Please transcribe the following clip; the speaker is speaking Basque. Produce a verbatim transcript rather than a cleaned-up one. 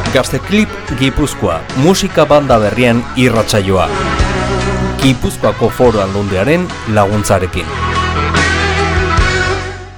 Gazteklip Gipuzkoa, musika banda berrien irratsaioa. Gipuzkoako Foru Aldundiaren laguntzarekin.